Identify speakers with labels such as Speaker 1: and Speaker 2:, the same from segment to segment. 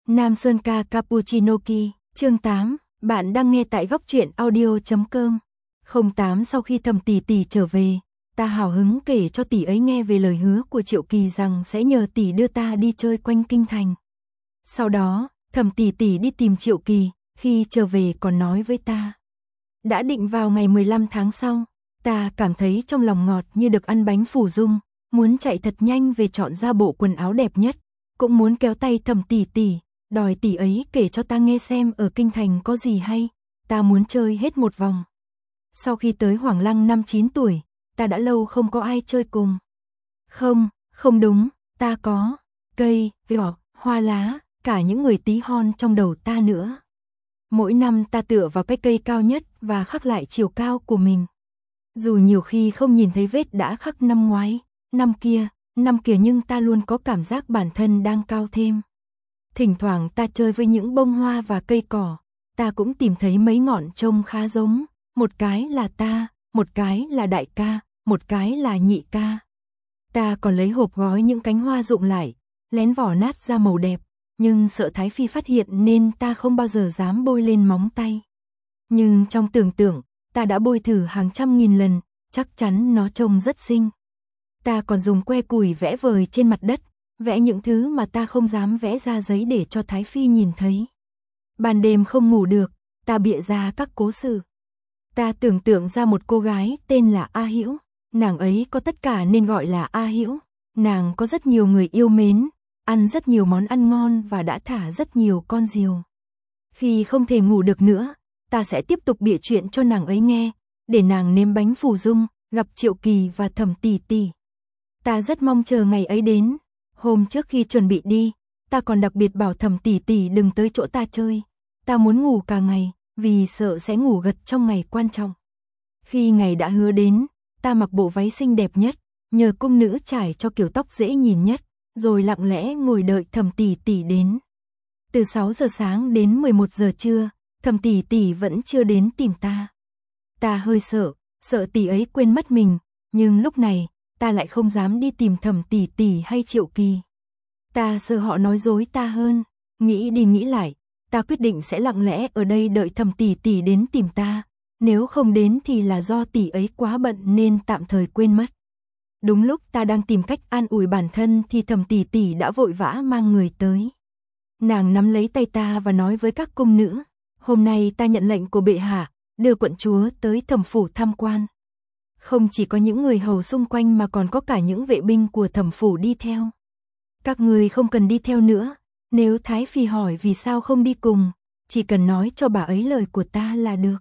Speaker 1: Nam Sơn ca Cappuccino Ki, chương 8, bạn đang nghe tại góc truyện audio.com. 08 Sau khi Thẩm tỷ tỷ trở về, ta hào hứng kể cho tỷ ấy nghe về lời hứa của Triệu Kỳ rằng sẽ nhờ tỷ đưa ta đi chơi quanh kinh thành. Sau đó, Thẩm tỷ tỷ đi tìm Triệu Kỳ, khi trở về còn nói với ta. Đã định vào ngày 15 tháng sau, ta cảm thấy trong lòng ngọt như được ăn bánh phủ dung, muốn chạy thật nhanh về chọn ra bộ quần áo đẹp nhất, cũng muốn kéo tay Thẩm tỷ tỷ, đòi tỷ ấy kể cho ta nghe xem ở kinh thành có gì hay, ta muốn chơi hết một vòng. Sau khi tới Hoàng Lăng năm 9 tuổi, ta đã lâu không có ai chơi cùng. Không đúng, ta có cây, vỏ, hoa lá, cả những người tí hon trong đầu ta nữa. Mỗi năm ta tựa vào cái cây cao nhất và khắc lại chiều cao của mình. Dù nhiều khi không nhìn thấy vết đã khắc năm ngoái, năm kia nhưng ta luôn có cảm giác bản thân đang cao thêm. Thỉnh thoảng ta chơi với những bông hoa và cây cỏ, ta cũng tìm thấy mấy ngọn trông khá giống, một cái là ta, một cái là đại ca, một cái là nhị ca. Ta còn lấy hộp gói những cánh hoa rụng lại, lén vỏ nát ra màu đẹp, nhưng sợ Thái Phi phát hiện nên ta không bao giờ dám bôi lên móng tay. Nhưng trong tưởng tượng, ta đã bôi thử hàng trăm nghìn lần, chắc chắn nó trông rất xinh. Ta còn dùng que củi vẽ vời trên mặt đất, vẽ những thứ mà ta không dám vẽ ra giấy để cho Thái Phi nhìn thấy. Ban đêm không ngủ được, ta bịa ra các cố sự. Ta tưởng tượng ra một cô gái tên là A Hữu, nàng ấy có tất cả nên gọi là A Hữu, nàng có rất nhiều người yêu mến, ăn rất nhiều món ăn ngon và đã thả rất nhiều con diều. Khi không thể ngủ được nữa, ta sẽ tiếp tục bịa chuyện cho nàng ấy nghe, để nàng nếm bánh phủ dung, gặp Triệu Kỳ và Thẩm tỷ tỷ. Ta rất mong chờ ngày ấy đến. Hôm trước khi chuẩn bị đi, ta còn đặc biệt bảo Thẩm tỷ tỷ đừng tới chỗ ta chơi. Ta muốn ngủ cả ngày, vì sợ sẽ ngủ gật trong ngày quan trọng. Khi ngày đã hứa đến, ta mặc bộ váy xinh đẹp nhất, nhờ cung nữ trải cho kiểu tóc dễ nhìn nhất, rồi lặng lẽ ngồi đợi Thẩm tỷ tỷ đến. Từ 6 giờ sáng đến 11 giờ trưa, Thẩm tỷ tỷ vẫn chưa đến tìm ta. Ta hơi sợ tỷ ấy quên mất mình, nhưng lúc này, ta lại không dám đi tìm Thẩm tỷ tỷ hay Triệu Kỳ. Ta sợ họ nói dối ta hơn, nghĩ đi nghĩ lại, ta quyết định sẽ lặng lẽ ở đây đợi Thẩm tỷ tỷ đến tìm ta, nếu không đến thì là do tỷ ấy quá bận nên tạm thời quên mất. Đúng lúc ta đang tìm cách an ủi bản thân thì Thẩm tỷ tỷ đã vội vã mang người tới. Nàng nắm lấy tay ta và nói với các cung nữ, hôm nay ta nhận lệnh của bệ hạ, đưa quận chúa tới Thẩm phủ tham quan. Không chỉ có những người hầu xung quanh mà còn có cả những vệ binh của Thẩm phủ đi theo. Các người không cần đi theo nữa, nếu Thái Phi hỏi vì sao không đi cùng, chỉ cần nói cho bà ấy lời của ta là được.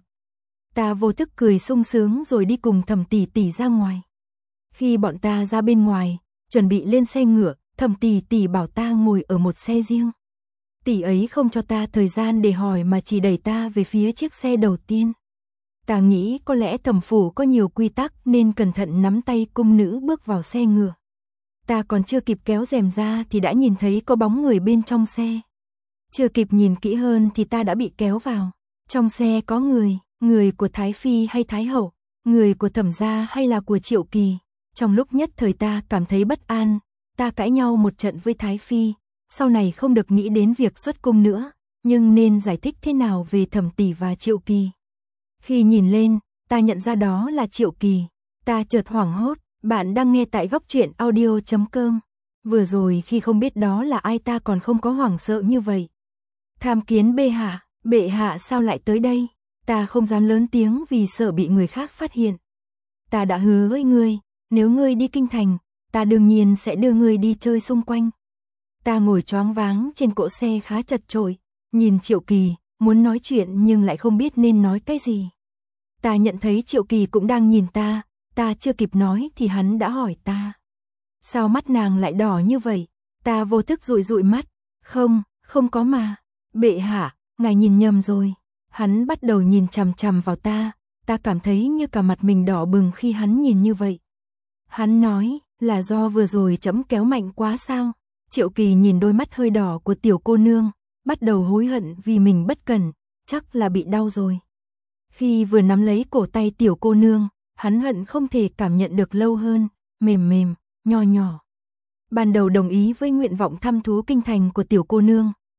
Speaker 1: Ta vô thức cười sung sướng rồi đi cùng Thẩm tỷ tỷ ra ngoài. Khi bọn ta ra bên ngoài, chuẩn bị lên xe ngựa, Thẩm tỷ tỷ bảo ta ngồi ở một xe riêng. Tỷ ấy không cho ta thời gian để hỏi mà chỉ đẩy ta về phía chiếc xe đầu tiên. Ta nghĩ có lẽ Thẩm phủ có nhiều quy tắc nên cẩn thận nắm tay cung nữ bước vào xe ngựa. Ta còn chưa kịp kéo rèm ra thì đã nhìn thấy có bóng người bên trong xe. Chưa kịp nhìn kỹ hơn thì ta đã bị kéo vào. Trong xe có người của Thái Phi hay Thái Hậu, người của Thẩm gia hay là của Triệu Kỳ. Trong lúc nhất thời ta cảm thấy bất an, ta cãi nhau một trận với Thái Phi, sau này không được nghĩ đến việc xuất cung nữa, nhưng nên giải thích thế nào về Thẩm tỷ và Triệu Kỳ. Khi nhìn lên, ta nhận ra đó là Triệu Kỳ, ta chợt hoảng hốt. Bạn đang nghe tại góc truyện audio.com. Vừa rồi khi không biết đó là ai ta còn không có hoảng sợ như vậy. Tham kiến bệ hạ sao lại tới đây? Ta không dám lớn tiếng vì sợ bị người khác phát hiện. Ta đã hứa với ngươi, nếu ngươi đi kinh thành, ta đương nhiên sẽ đưa ngươi đi chơi xung quanh. Ta ngồi choáng váng trên cỗ xe khá chật chội, nhìn Triệu Kỳ, muốn nói chuyện nhưng lại không biết nên nói cái gì. Ta nhận thấy Triệu Kỳ cũng đang nhìn ta. Ta chưa kịp nói thì hắn đã hỏi ta. Sao mắt nàng lại đỏ như vậy? Ta vô thức dụi mắt. Không có mà. Bệ hạ, ngài nhìn nhầm rồi. Hắn bắt đầu nhìn chằm chằm vào ta. Ta cảm thấy như cả mặt mình đỏ bừng khi hắn nhìn như vậy. Hắn nói, là do vừa rồi chấm kéo mạnh quá sao? Triệu Kỳ nhìn đôi mắt hơi đỏ của tiểu cô nương, bắt đầu hối hận vì mình bất cẩn, chắc là bị đau rồi. Khi vừa nắm lấy cổ tay tiểu cô nương, hắn hận không thể cảm nhận được lâu hơn, mềm, nhỏ. Ban đầu đồng ý với nguyện vọng thăm thú kinh thành của tiểu cô nương,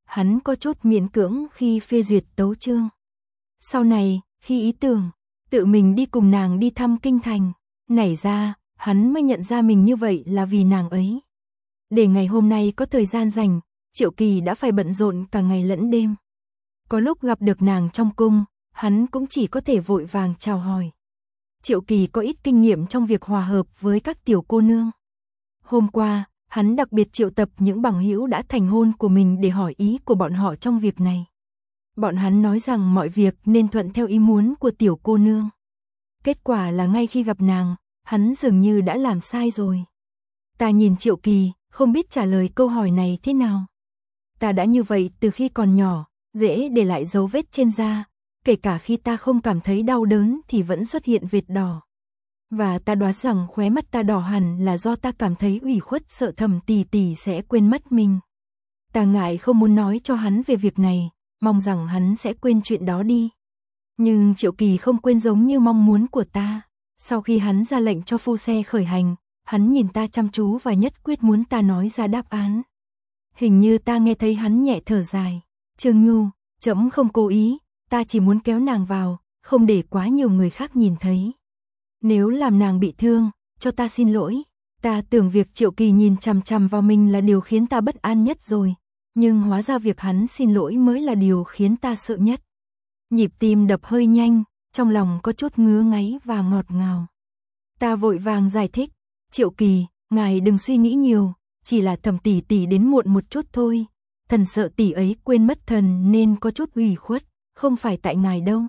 Speaker 1: hắn có chút miễn cưỡng khi phê duyệt tấu chương. Sau này, khi ý tưởng tự mình đi cùng nàng đi thăm kinh thành nảy ra, hắn mới nhận ra mình như vậy là vì nàng ấy. Để ngày hôm nay có thời gian rảnh, Triệu Kỳ đã phải bận rộn cả ngày lẫn đêm. Có lúc gặp được nàng trong cung, hắn cũng chỉ có thể vội vàng chào hỏi. Triệu Kỳ có ít kinh nghiệm trong việc hòa hợp với các tiểu cô nương. Hôm qua, hắn đặc biệt triệu tập những bằng hữu đã thành hôn của mình để hỏi ý của bọn họ trong việc này. Bọn hắn nói rằng mọi việc nên thuận theo ý muốn của tiểu cô nương. Kết quả là ngay khi gặp nàng, hắn dường như đã làm sai rồi. Ta nhìn Triệu Kỳ, không biết trả lời câu hỏi này thế nào. Ta đã như vậy từ khi còn nhỏ, dễ để lại dấu vết trên da, kể cả khi ta không cảm thấy đau đớn thì vẫn xuất hiện vệt đỏ. Và ta đoán rằng khóe mắt ta đỏ hẳn là do ta cảm thấy ủy khuất sợ Thẩm tỷ tỷ sẽ quên mất mình. Ta ngại không muốn nói cho hắn về việc này, mong rằng hắn sẽ quên chuyện đó đi. Nhưng Triệu Kỳ không quên giống như mong muốn của ta. Sau khi hắn ra lệnh cho phu xe khởi hành, hắn nhìn ta chăm chú và nhất quyết muốn ta nói ra đáp án. Hình như ta nghe thấy hắn nhẹ thở dài. Trương Nhu, trẫm không cố ý, ta chỉ muốn kéo nàng vào, không để quá nhiều người khác nhìn thấy. Nếu làm nàng bị thương, cho ta xin lỗi. Ta tưởng việc Triệu Kỳ nhìn chằm chằm vào mình là điều khiến ta bất an nhất rồi, nhưng hóa ra việc hắn xin lỗi mới là điều khiến ta sợ nhất. Nhịp tim đập hơi nhanh, trong lòng có chút ngứa ngáy và ngọt ngào. Ta vội vàng giải thích, Triệu Kỳ, ngài đừng suy nghĩ nhiều, chỉ là Thẩm tỷ tỷ đến muộn một chút thôi. Thần sợ tỷ ấy quên mất thần nên có chút ủy khuất, không phải tại ngài đâu.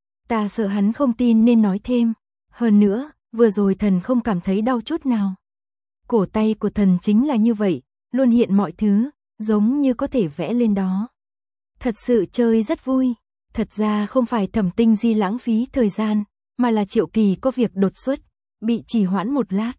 Speaker 1: Ta sợ hắn không tin nên nói thêm, hơn nữa, vừa rồi thần không cảm thấy đau chút nào. Cổ tay của thần chính là như vậy, luôn hiện mọi thứ, giống như có thể vẽ lên đó. Thật sự chơi rất vui. Thật ra không phải Thẩm Tinh Di lãng phí thời gian, mà là Triệu Kỳ có việc đột xuất, bị trì hoãn một lát.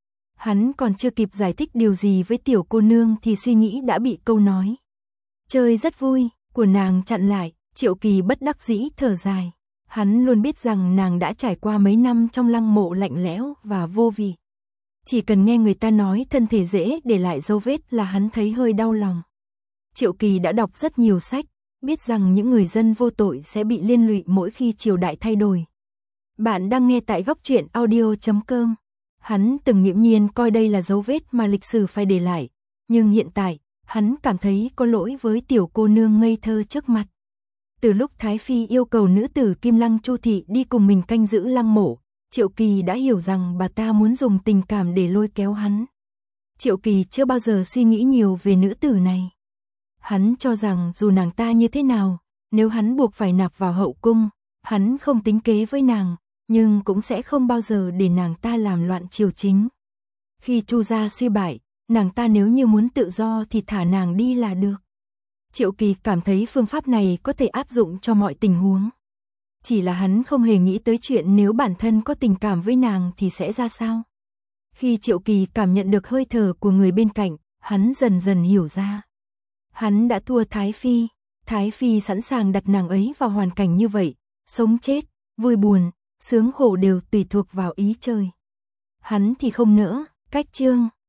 Speaker 1: Hắn còn chưa kịp giải thích điều gì với tiểu cô nương thì suy nghĩ đã bị câu nói chơi rất vui của nàng chặn lại. Triệu Kỳ bất đắc dĩ thở dài. Hắn luôn biết rằng nàng đã trải qua mấy năm trong lăng mộ lạnh lẽo và vô vị. Chỉ cần nghe người ta nói thân thể dễ để lại dấu vết là hắn thấy hơi đau lòng. Triệu Kỳ đã đọc rất nhiều sách, biết rằng những người dân vô tội sẽ bị liên lụy mỗi khi triều đại thay đổi. Bạn đang nghe tại góc truyện audio.com. Hắn từng nghiễm nhiên coi đây là dấu vết mà lịch sử phải để lại, nhưng hiện tại, hắn cảm thấy có lỗi với tiểu cô nương ngây thơ trước mặt. Từ lúc Thái Phi yêu cầu nữ tử Kim Lăng Chu Thị đi cùng mình canh giữ lăng mộ, Triệu Kỳ đã hiểu rằng bà ta muốn dùng tình cảm để lôi kéo hắn. Triệu Kỳ chưa bao giờ suy nghĩ nhiều về nữ tử này. Hắn cho rằng dù nàng ta như thế nào, nếu hắn buộc phải nạp vào hậu cung, hắn không tính kế với nàng, nhưng cũng sẽ không bao giờ để nàng ta làm loạn triều chính. Khi Chu gia suy bại, nàng ta nếu như muốn tự do thì thả nàng đi là được. Triệu Kỳ cảm thấy phương pháp này có thể áp dụng cho mọi tình huống. Chỉ là hắn không hề nghĩ tới chuyện nếu bản thân có tình cảm với nàng thì sẽ ra sao. Khi Triệu Kỳ cảm nhận được hơi thở của người bên cạnh, hắn dần dần hiểu ra. Hắn đã thua Thái Phi. Thái Phi sẵn sàng đặt nàng ấy vào hoàn cảnh như vậy, sống chết, vui buồn, sướng khổ đều tùy thuộc vào ý trời. Hắn thì không nỡ. Cách chương